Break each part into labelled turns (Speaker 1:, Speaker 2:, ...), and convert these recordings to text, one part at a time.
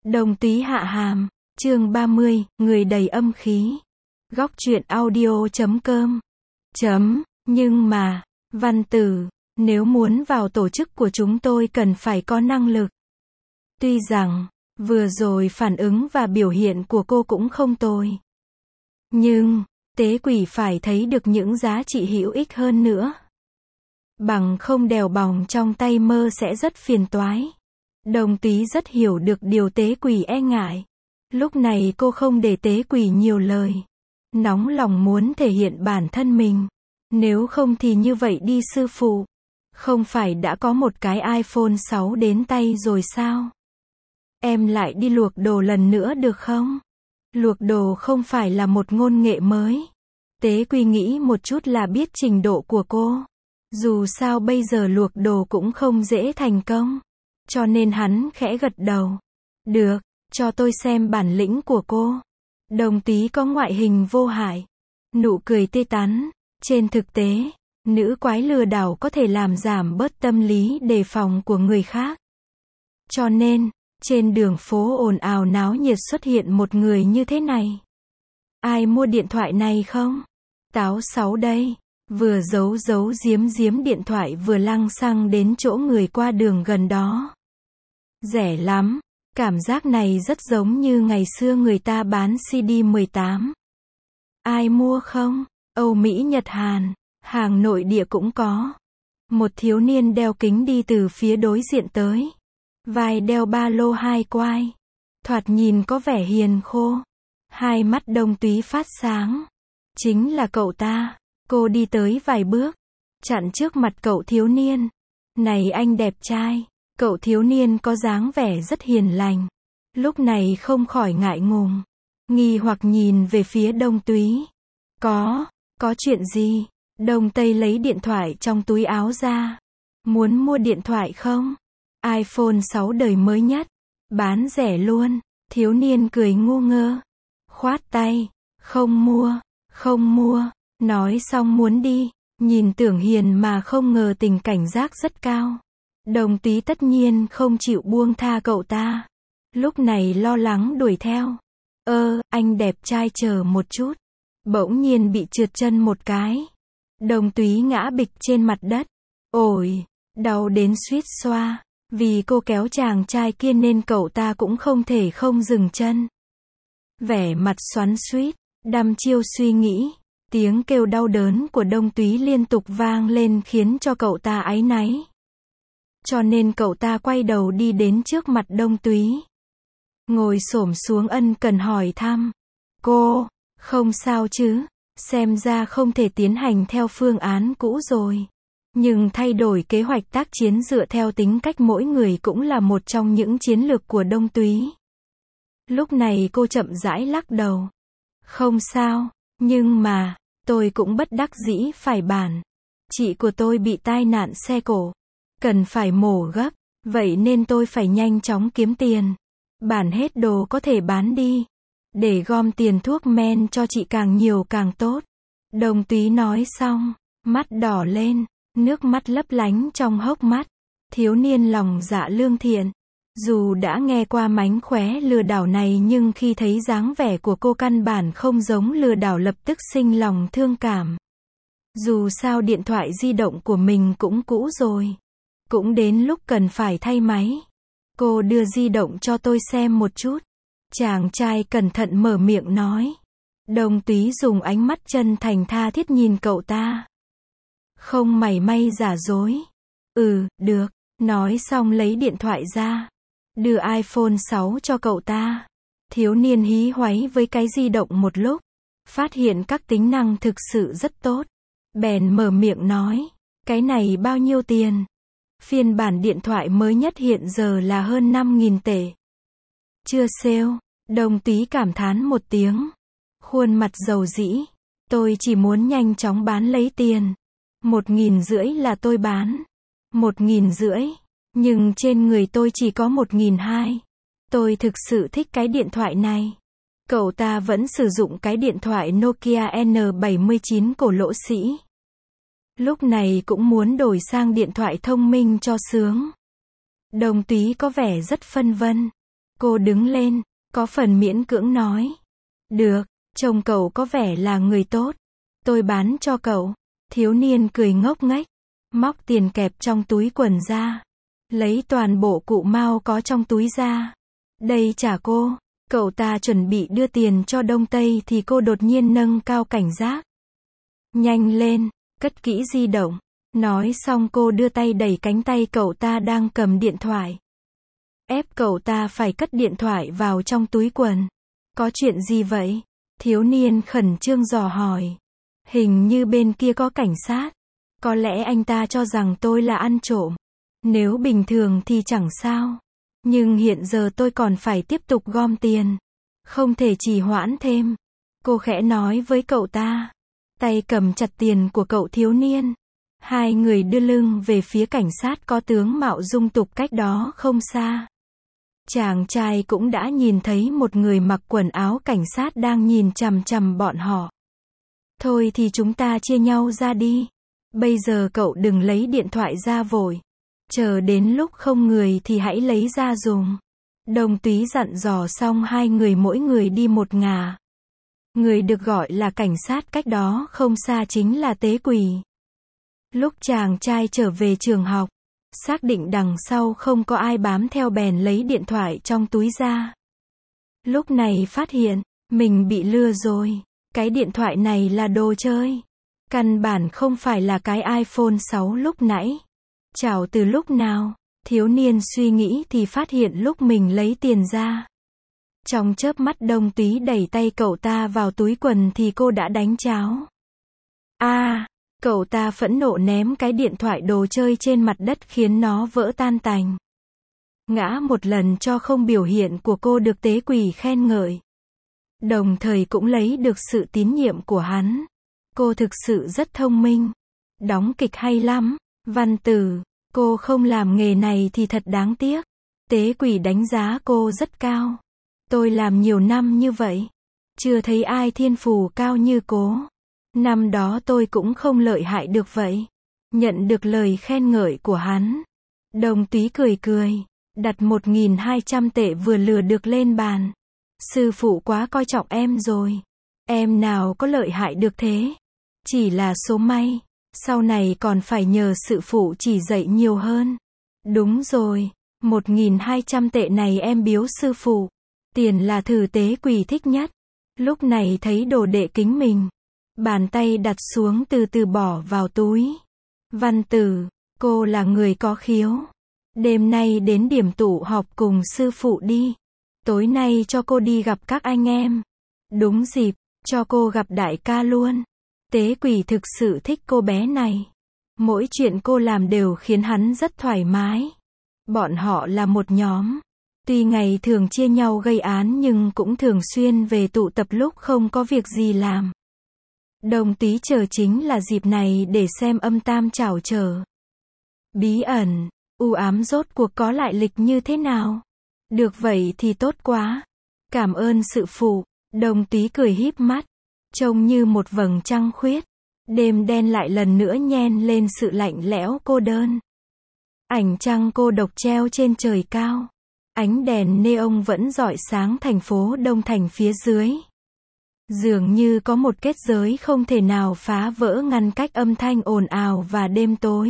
Speaker 1: Đồng Túy Hạ Hàm, chương 30, người đầy âm khí. Góc truyện audio.com. Nhưng mà, Văn Tử, nếu muốn vào tổ chức của chúng tôi cần phải có năng lực. Tuy rằng, vừa rồi phản ứng và biểu hiện của cô cũng không tồi. Nhưng, tế quỷ phải thấy được những giá trị hữu ích hơn nữa. Bằng không đèo bòng trong tay mơ sẽ rất phiền toái. Đồng Túy rất hiểu được điều tế quỷ e ngại. Lúc này cô không để tế quỷ nhiều lời. Nóng lòng muốn thể hiện bản thân mình. Nếu không thì như vậy đi sư phụ. Không phải đã có một cái iPhone 6 đến tay rồi sao? Em lại đi luộc đồ lần nữa được không? Luộc đồ không phải là một ngôn nghệ mới. Tế quỷ nghĩ một chút là biết trình độ của cô. Dù sao bây giờ luộc đồ cũng không dễ thành công. Cho nên hắn khẽ gật đầu. Được, cho tôi xem bản lĩnh của cô. Đồng Túy có ngoại hình vô hại. Nụ cười tươi tắn. Trên thực tế, nữ quái lừa đảo có thể làm giảm bớt tâm lý đề phòng của người khác. Cho nên, trên đường phố ồn ào náo nhiệt xuất hiện một người như thế này. Ai mua điện thoại này không? Táo 6 đây. Vừa giấu giếm điện thoại vừa lăng xăng đến chỗ người qua đường gần đó. Rẻ lắm. Cảm giác này rất giống như ngày xưa người ta bán CD18. Ai mua không? Âu Mỹ Nhật Hàn. Hàng nội địa cũng có. Một thiếu niên đeo kính đi từ phía đối diện tới. Vai đeo ba lô hai quai. Thoạt nhìn có vẻ hiền khô. Hai mắt Đồng Túy phát sáng. Chính là cậu ta. Cô đi tới vài bước. Chặn trước mặt cậu thiếu niên. Này anh đẹp trai. Cậu thiếu niên có dáng vẻ rất hiền lành. Lúc này không khỏi ngại ngùng. Nghi hoặc nhìn về phía Đồng Túy. Có chuyện gì? Đồng Tây lấy điện thoại trong túi áo ra. Muốn mua điện thoại không? iPhone 6 đời mới nhất. Bán rẻ luôn. Thiếu niên cười ngu ngơ. Khoát tay. Không mua. Nói xong muốn đi. Nhìn tưởng hiền mà không ngờ tình cảnh giác rất cao. Đồng Túy tất nhiên không chịu buông tha cậu ta. Lúc này lo lắng đuổi theo. Anh đẹp trai chờ một chút. Bỗng nhiên bị trượt chân một cái. Đồng Túy ngã bịch trên mặt đất. Ôi, đau đến suýt xoa. Vì cô kéo chàng trai kia nên cậu ta cũng không thể không dừng chân. Vẻ mặt xoắn xuýt, đăm chiêu suy nghĩ. Tiếng kêu đau đớn của Đồng Túy liên tục vang lên khiến cho cậu ta áy náy. Cho nên cậu ta quay đầu đi đến trước mặt Đồng Túy. Ngồi xổm xuống ân cần hỏi thăm. Cô, không sao chứ? Xem ra không thể tiến hành theo phương án cũ rồi. Nhưng thay đổi kế hoạch tác chiến dựa theo tính cách mỗi người cũng là một trong những chiến lược của Đồng Túy. Lúc này cô chậm rãi lắc đầu. Không sao, nhưng mà, tôi cũng bất đắc dĩ phải bàn. Chị của tôi bị tai nạn xe cộ. Cần phải mổ gấp, vậy nên tôi phải nhanh chóng kiếm tiền. Bản hết đồ có thể bán đi. Để gom tiền thuốc men cho chị càng nhiều càng tốt. Đồng Túy nói xong, mắt đỏ lên, nước mắt lấp lánh trong hốc mắt. Thiếu niên lòng dạ lương thiện. Dù đã nghe qua mánh khóe lừa đảo này nhưng khi thấy dáng vẻ của cô căn bản không giống lừa đảo lập tức sinh lòng thương cảm. Dù sao điện thoại di động của mình cũng cũ rồi. Cũng đến lúc cần phải thay máy. Cô đưa di động cho tôi xem một chút. Chàng trai cẩn thận mở miệng nói. Đồng Túy dùng ánh mắt chân thành tha thiết nhìn cậu ta. Không mảy may giả dối. Được. Nói xong lấy điện thoại ra. Đưa iPhone 6 cho cậu ta. Thiếu niên hí hoáy với cái di động một lúc. Phát hiện các tính năng thực sự rất tốt. Bèn mở miệng nói. Cái này bao nhiêu tiền? Phiên bản điện thoại mới nhất hiện giờ là hơn 5.000 tệ. Chưa sale. Đồng Túy cảm thán một tiếng. Khuôn mặt dầu dĩ. Tôi chỉ muốn nhanh chóng bán lấy tiền. 1.500 là tôi bán. 1.500. Nhưng trên người tôi chỉ có 1.200. Tôi thực sự thích cái điện thoại này. Cậu ta vẫn sử dụng cái điện thoại Nokia N79 cổ lỗ sĩ. Lúc này cũng muốn đổi sang điện thoại thông minh cho sướng. Đồng Túy có vẻ rất phân vân. Cô đứng lên, có phần miễn cưỡng nói. Được, chồng cậu có vẻ là người tốt. Tôi bán cho cậu. Thiếu niên cười ngốc nghếch, móc tiền kẹp trong túi quần ra. Lấy toàn bộ cụ mao có trong túi ra. Đây trả cô. Cậu ta chuẩn bị đưa tiền cho Đông Tây thì cô đột nhiên nâng cao cảnh giác. Nhanh lên, cất kỹ di động. Nói xong cô đưa tay đẩy cánh tay cậu ta đang cầm điện thoại. Ép cậu ta phải cất điện thoại vào trong túi quần. Có chuyện gì vậy? Thiếu niên khẩn trương dò hỏi. Hình như bên kia có cảnh sát. Có lẽ anh ta cho rằng tôi là ăn trộm. Nếu bình thường thì chẳng sao. Nhưng hiện giờ tôi còn phải tiếp tục gom tiền. Không thể trì hoãn thêm. Cô khẽ nói với cậu ta. Tay cầm chặt tiền của cậu thiếu niên. Hai người đưa lưng về phía cảnh sát có tướng mạo dung tục cách đó không xa. Chàng trai cũng đã nhìn thấy một người mặc quần áo cảnh sát đang nhìn chằm chằm bọn họ. Thôi thì chúng ta chia nhau ra đi. Bây giờ cậu đừng lấy điện thoại ra vội. Chờ đến lúc không người thì hãy lấy ra dùng. Đồng Túy dặn dò xong hai người mỗi người đi một ngả. Người được gọi là cảnh sát cách đó không xa chính là Tế Quỳ. Lúc chàng trai trở về trường học, xác định đằng sau không có ai bám theo bèn lấy điện thoại trong túi ra. Lúc này phát hiện, mình bị lừa rồi. Cái điện thoại này là đồ chơi. Căn bản không phải là cái iPhone 6 lúc nãy. Chào từ lúc nào? Thiếu niên suy nghĩ thì phát hiện lúc mình lấy tiền ra. Trong chớp mắt Đông Túy đẩy tay cậu ta vào túi quần thì cô đã đánh cháo. Cậu ta phẫn nộ ném cái điện thoại đồ chơi trên mặt đất khiến nó vỡ tan tành. Ngã một lần cho không biểu hiện của cô được Tế Quỳ khen ngợi. Đồng thời cũng lấy được sự tín nhiệm của hắn. Cô thực sự rất thông minh. Đóng kịch hay lắm. Văn Tử, cô không làm nghề này thì thật đáng tiếc. Tế Quỳ đánh giá cô rất cao. Tôi làm nhiều năm như vậy. Chưa thấy ai thiên phú cao như cô. Năm đó tôi cũng không lợi hại được vậy. Nhận được lời khen ngợi của hắn. Đồng Túy cười cười. Đặt 1.200 tệ vừa lừa được lên bàn. Sư phụ quá coi trọng em rồi. Em nào có lợi hại được thế. Chỉ là số may. Sau này còn phải nhờ sư phụ chỉ dạy nhiều hơn. Đúng rồi. 1.200 tệ này em biếu sư phụ. Tiền là thứ Tế Quỳ thích nhất. Lúc này thấy đồ đệ kính mình. Bàn tay đặt xuống từ từ bỏ vào túi. Văn Tử, cô là người có khiếu. Đêm nay đến điểm tụ họp cùng sư phụ đi. Tối nay cho cô đi gặp các anh em. Đúng dịp, cho cô gặp đại ca luôn. Tế Quỳ thực sự thích cô bé này. Mỗi chuyện cô làm đều khiến hắn rất thoải mái. Bọn họ là một nhóm. Tuy ngày thường chia nhau gây án nhưng cũng thường xuyên về tụ tập lúc không có việc gì làm. Đồng Túy chờ chính là dịp này để xem âm tam trảo trở. Bí ẩn, u ám rốt cuộc có lại lịch như thế nào? Được vậy thì tốt quá. Cảm ơn sư phụ. Đồng Túy cười híp mắt. Trông như một vầng trăng khuyết. Đêm đen lại lần nữa nhen lên sự lạnh lẽo cô đơn. Ảnh trăng cô độc treo trên trời cao. Ánh đèn neon vẫn rọi sáng thành phố Đông Thành phía dưới. Dường như có một kết giới không thể nào phá vỡ ngăn cách âm thanh ồn ào và đêm tối.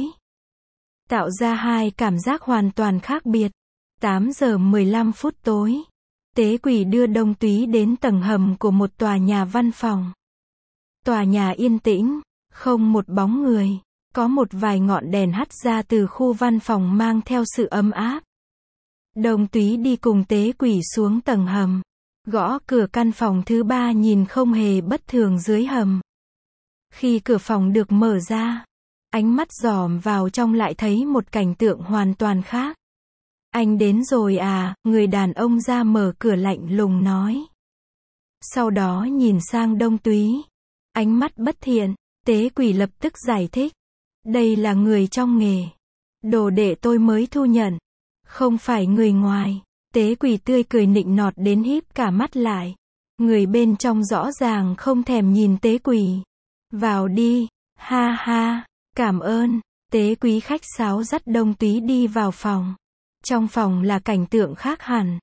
Speaker 1: Tạo ra hai cảm giác hoàn toàn khác biệt. 8 giờ 15 phút tối. Tế Quỳ đưa Đông Túy đến tầng hầm của một tòa nhà văn phòng. Tòa nhà yên tĩnh, không một bóng người. Có một vài ngọn đèn hắt ra từ khu văn phòng mang theo sự ấm áp. Đông Túy đi cùng Tế Quỳ xuống tầng hầm. Gõ cửa căn phòng thứ 3 nhìn không hề bất thường dưới hầm. Khi cửa phòng được mở ra, ánh mắt dòm vào trong lại thấy một cảnh tượng hoàn toàn khác. Anh đến rồi à, người đàn ông ra mở cửa lạnh lùng nói. Sau đó nhìn sang Đông Túy. Ánh mắt bất thiện, Tế Quỳ lập tức giải thích. Đây là người trong nghề. Đồ đệ tôi mới thu nhận. Không phải người ngoài. Tế Quỳ tươi cười nịnh nọt đến híp cả mắt lại. Người bên trong rõ ràng không thèm nhìn Tế Quỳ. Vào đi, ha ha, cảm ơn. Tế Quý khách sáo dắt Đông Túy đi vào phòng. Trong phòng là cảnh tượng khác hẳn.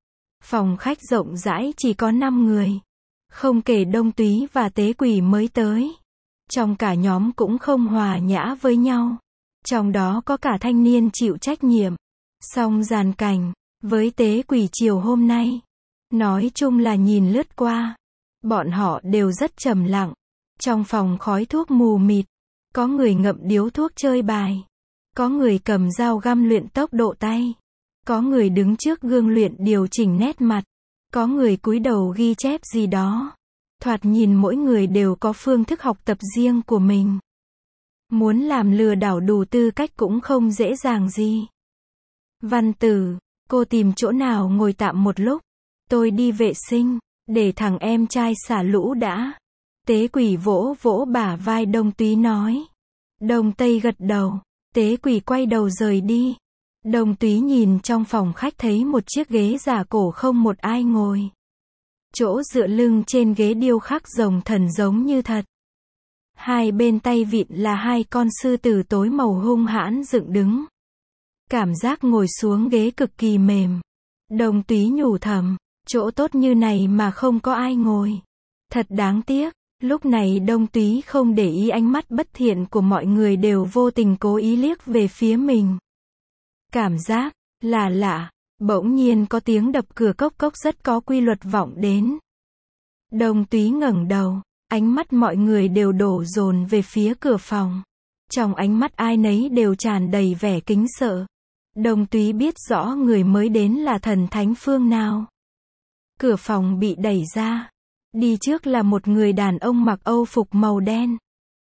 Speaker 1: Phòng khách rộng rãi chỉ có 5 người. Không kể Đông Túy và Tế Quỷ mới tới. Trong cả nhóm cũng không hòa nhã với nhau. Trong đó có cả thanh niên chịu trách nhiệm. Song Giàn Cảnh, với Tế Quỷ chiều hôm nay, nói chung là nhìn lướt qua. Bọn họ đều rất trầm lặng. Trong phòng khói thuốc mù mịt. Có người ngậm điếu thuốc chơi bài. Có người cầm dao găm luyện tốc độ tay. Có người đứng trước gương luyện điều chỉnh nét mặt. Có người cúi đầu ghi chép gì đó. Thoạt nhìn mỗi người đều có phương thức học tập riêng của mình. Muốn làm lừa đảo đủ tư cách cũng không dễ dàng gì. Văn Tử, cô tìm chỗ nào ngồi tạm một lúc. Tôi đi vệ sinh, để thằng em trai xả lũ đã. Tế Quỷ vỗ vỗ bả vai Đông Túy nói. Đông Tây gật đầu. Tế Quỷ quay đầu rời đi. Đông Túy nhìn trong phòng khách thấy một chiếc ghế giả cổ không một ai ngồi. Chỗ dựa lưng trên ghế điêu khắc rồng thần giống như thật. Hai bên tay vịn là hai con sư tử tối màu hung hãn dựng đứng. Cảm giác ngồi xuống ghế cực kỳ mềm. Đông Túy nhủ thầm, chỗ tốt như này mà không có ai ngồi. Thật đáng tiếc. Lúc này Đông Túy không để ý ánh mắt bất thiện của mọi người đều vô tình cố ý liếc về phía mình. Cảm giác là lạ, bỗng nhiên có tiếng đập cửa cốc cốc rất có quy luật vọng đến. Đông Túy ngẩng đầu, ánh mắt mọi người đều đổ dồn về phía cửa phòng. Trong ánh mắt ai nấy đều tràn đầy vẻ kính sợ. Đông Túy biết rõ người mới đến là thần thánh phương nào. Cửa phòng bị đẩy ra. Đi trước là một người đàn ông mặc âu phục màu đen.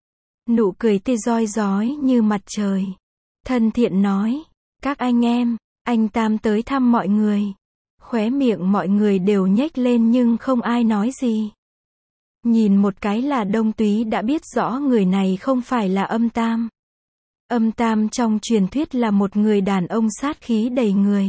Speaker 1: Nụ cười tươi rói rói như mặt trời. Thân thiện nói, các anh em, anh Tam tới thăm mọi người. Khóe miệng mọi người đều nhếch lên nhưng không ai nói gì. Nhìn một cái là Đông Túy đã biết rõ người này không phải là Âm Tam. Âm Tam trong truyền thuyết là một người đàn ông sát khí đầy người.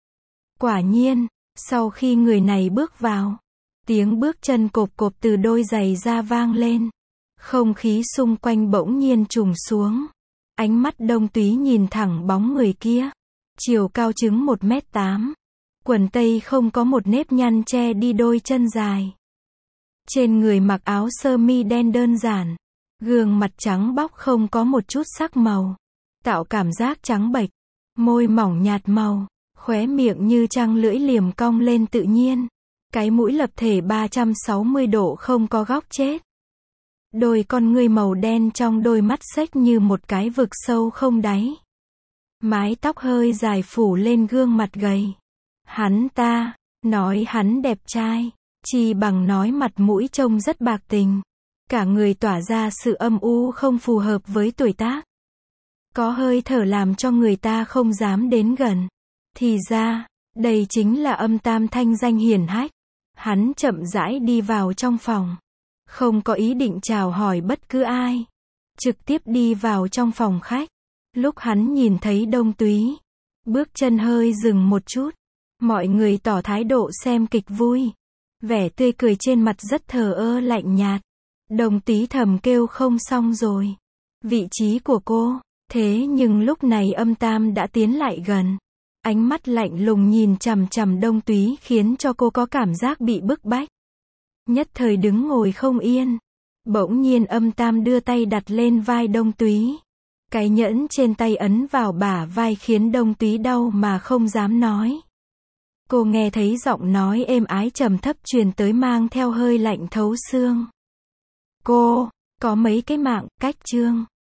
Speaker 1: Quả nhiên, sau khi người này bước vào, tiếng bước chân cộp cộp từ đôi giày da vang lên. Không khí xung quanh bỗng nhiên trùng xuống. Ánh mắt Đông Túy nhìn thẳng bóng người kia. Chiều cao chừng 1m8. Quần tây không có một nếp nhăn che đi đôi chân dài. Trên người mặc áo sơ mi đen đơn giản. Gương mặt trắng bóc không có một chút sắc màu. Tạo cảm giác trắng bệch. Môi mỏng nhạt màu. Khóe miệng như trăng lưỡi liềm cong lên tự nhiên. Cái mũi lập thể 360 độ không có góc chết. Đôi con ngươi màu đen trong đôi mắt xếch như một cái vực sâu không đáy. Mái tóc hơi dài phủ lên gương mặt gầy. Hắn ta, nói hắn đẹp trai, chỉ bằng nói mặt mũi trông rất bạc tình. Cả người tỏa ra sự âm u không phù hợp với tuổi tác. Có hơi thở làm cho người ta không dám đến gần. Thì ra, đây chính là Âm Tam thanh danh hiển hách. Hắn chậm rãi đi vào trong phòng. Không có ý định chào hỏi bất cứ ai. Trực tiếp đi vào trong phòng khách. Lúc hắn nhìn thấy Đông Túy, bước chân hơi dừng một chút. Mọi người tỏ thái độ xem kịch vui. Vẻ tươi cười trên mặt rất thờ ơ lạnh nhạt. Đông Túy thầm kêu không xong rồi. Vị trí của cô. Thế nhưng lúc này Âm Tam đã tiến lại gần. Ánh mắt lạnh lùng nhìn chằm chằm Đông Túy khiến cho cô có cảm giác bị bức bách. Nhất thời đứng ngồi không yên. Bỗng nhiên Âm Tam đưa tay đặt lên vai Đông Túy. Cái nhẫn trên tay ấn vào bả vai khiến Đông Túy đau mà không dám nói. Cô nghe thấy giọng nói êm ái trầm thấp truyền tới mang theo hơi lạnh thấu xương. Cô, có mấy cái mạng, cách chương.